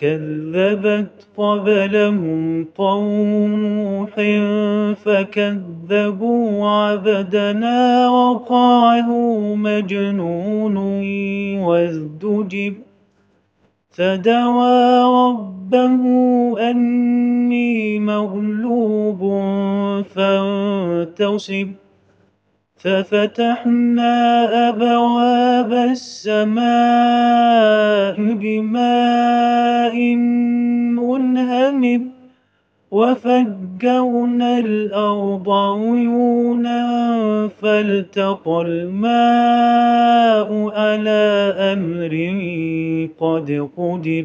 كذبت قبلهم قوم نوح فكذبوا عبدنا وقالوا مجنون وازدجر فدعا ربه أني مغلوب فانتصر ففتحنا أبواب السماء بماء منهمر وفجرنا الأرض عيونا فالتقى الماء على أمر قد قدر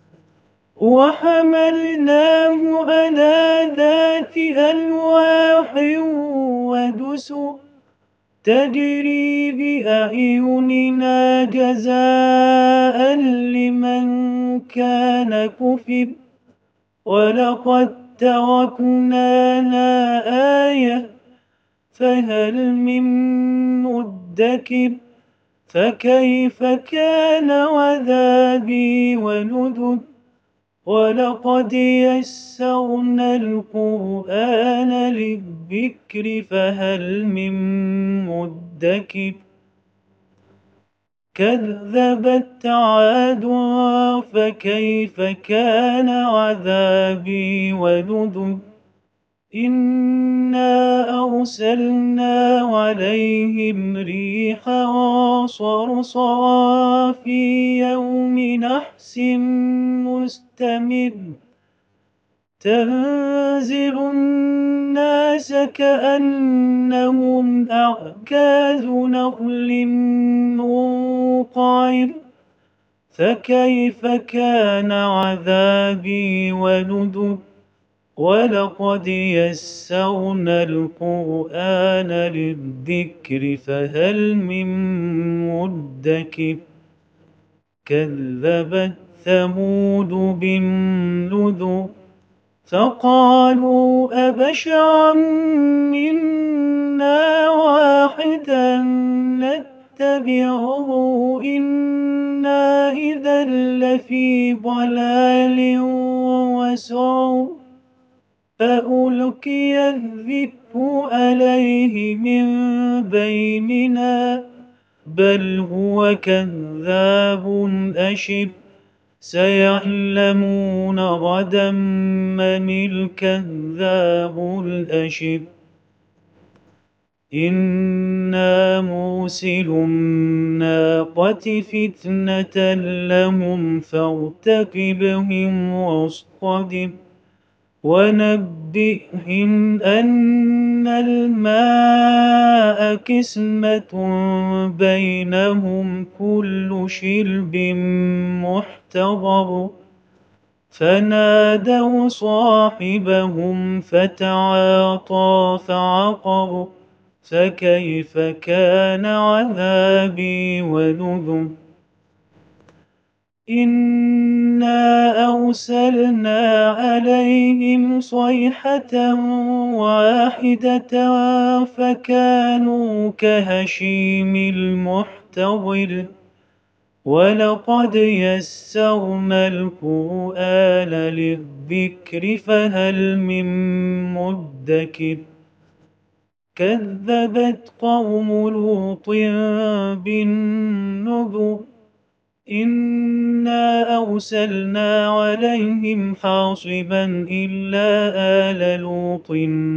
وحملناه على ذات ألواح ودسر تجري بأعيننا جزاء لمن كان كفر ولقد تركناها آية فهل من مدكر فكيف كان عذابي ونذر ولقد يسرنا القرآن للذكر فهل من مدكر كذبت عاد فكيف كان عذابي ونذر إنا أرسلنا عليهم ريحا صرصرا في يوم نحس مستمر تنزع الناس كأنهم أعجاز نخل منقعر فكيف كان عذابي ونذر ولقد يسرنا القرآن للذكر فهل من مدكر كذبت ثمود بالنذر فقالوا أبشرا منا واحدا نتبعه إنا إذا لفي ضلال وسعر فألقي الذكر عليه من بيننا بل هو كذاب أشر سيعلمون غدا من الكذاب الأشر إنا مرسل الناقة فتنة لهم فارتقبهم واصطبر ونبئهم أن الماء قسمة بينهم كل شرب محتضر فنادوا صاحبهم فتعاطى فعقر فكيف كان عذابي ونذر إنا أرسلنا عليهم صيحة واحدة فكانوا كهشيم المحتضر ولقد يسرنا القرآن للذكر فهل من مدكر كذبت قوم لوط بالنذر إنا أرسلنا عليهم حاصبا إلا آل لوط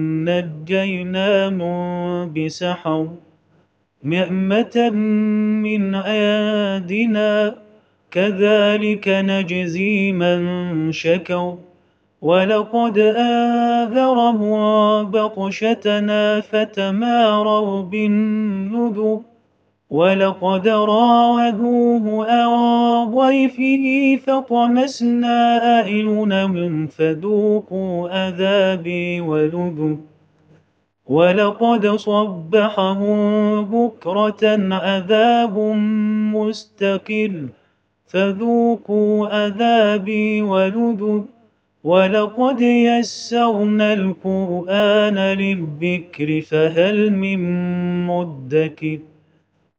نجيناهم بسحر نعمة من عندنا كذلك نجزي من شكر ولقد آذرهم بطشتنا فتماروا بالنذر ولقد راودوه عن ضيفه فطمسنا أعينهم فذوقوا عذابي ونذر ولقد صبحهم بكرة عذاب مستقر فذوقوا عذابي ونذر ولقد يسرنا القرآن للذكر فهل من مدكر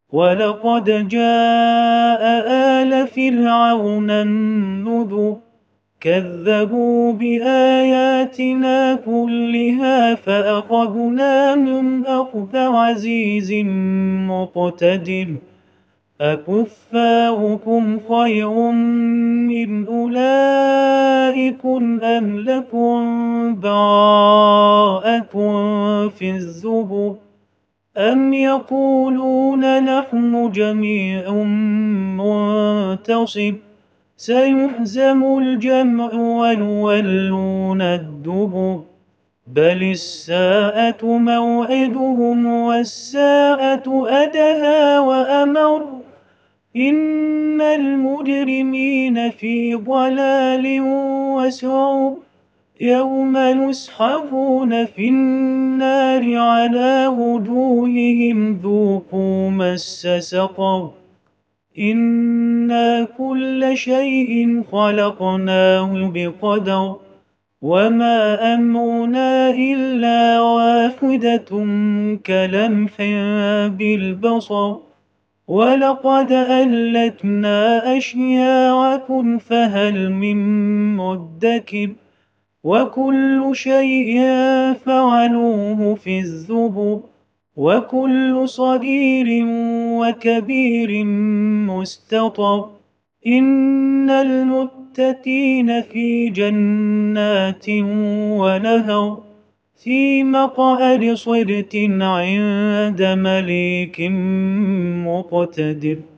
ولقد جاء آل فرعون النذر كذبوا بآياتنا كلها فأخذناهم أخذ عزيز مقتدر أكفاؤكم خير من أولئكم أم لكم براءة في الزبر أم يقولون نحن جميع منتصر سيهزم الجمع ويولون الدبر بل الساعة موعدهم والساعة أدهى وأمر إن المجرمين في ضلال وسعر يوم يسحبون في النار على وجوههم ذوقوا مس سقر إنا كل شيء خلقناه بقدر وما أمرنا إلا واحدة كلمح بالبصر ولقد أهلكنا أشياعكم فهل من مدكر وكل شيء فعلوه في الزبر وكل صغير وكبير مستطر إن المتقين في جنات ونهر في مقعد صدق عند مليك مقتدر